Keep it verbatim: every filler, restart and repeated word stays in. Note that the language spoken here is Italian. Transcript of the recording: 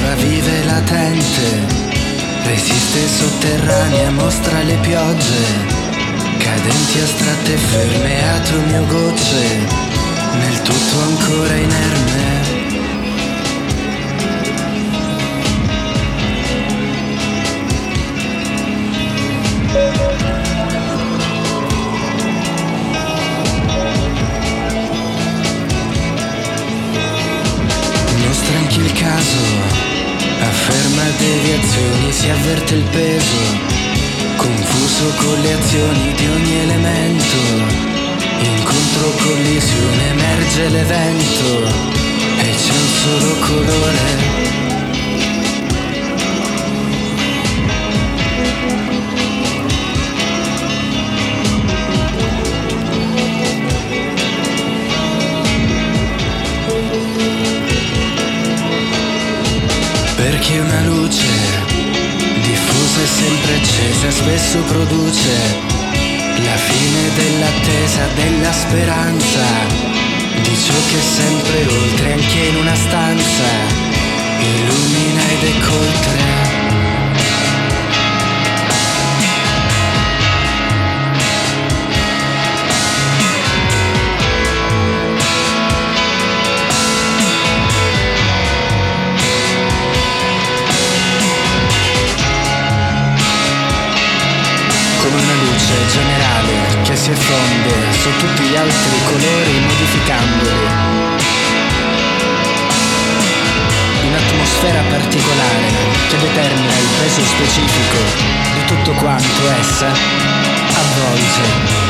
sopravvive latente, resiste sotterranea, mostra le piogge, cadenti astratte ferme, atomi o gocce, nel tutto ancora inerme. Mostra anche il caso, afferma deviazioni, si avverte il peso, confuso con le azioni di ogni elemento, incontro collisione, emerge l'evento e c'è un solo colore. Perché una luce diffusa e sempre accesa spesso produce la fine dell'attesa, della speranza, di ciò che è sempre oltre, anche in una stanza, illumina ed è coltre. Come una luce generale che si effonde su tutti gli altri colori modificandoli. Un'atmosfera particolare che determina il peso specifico di tutto quanto essa avvolge.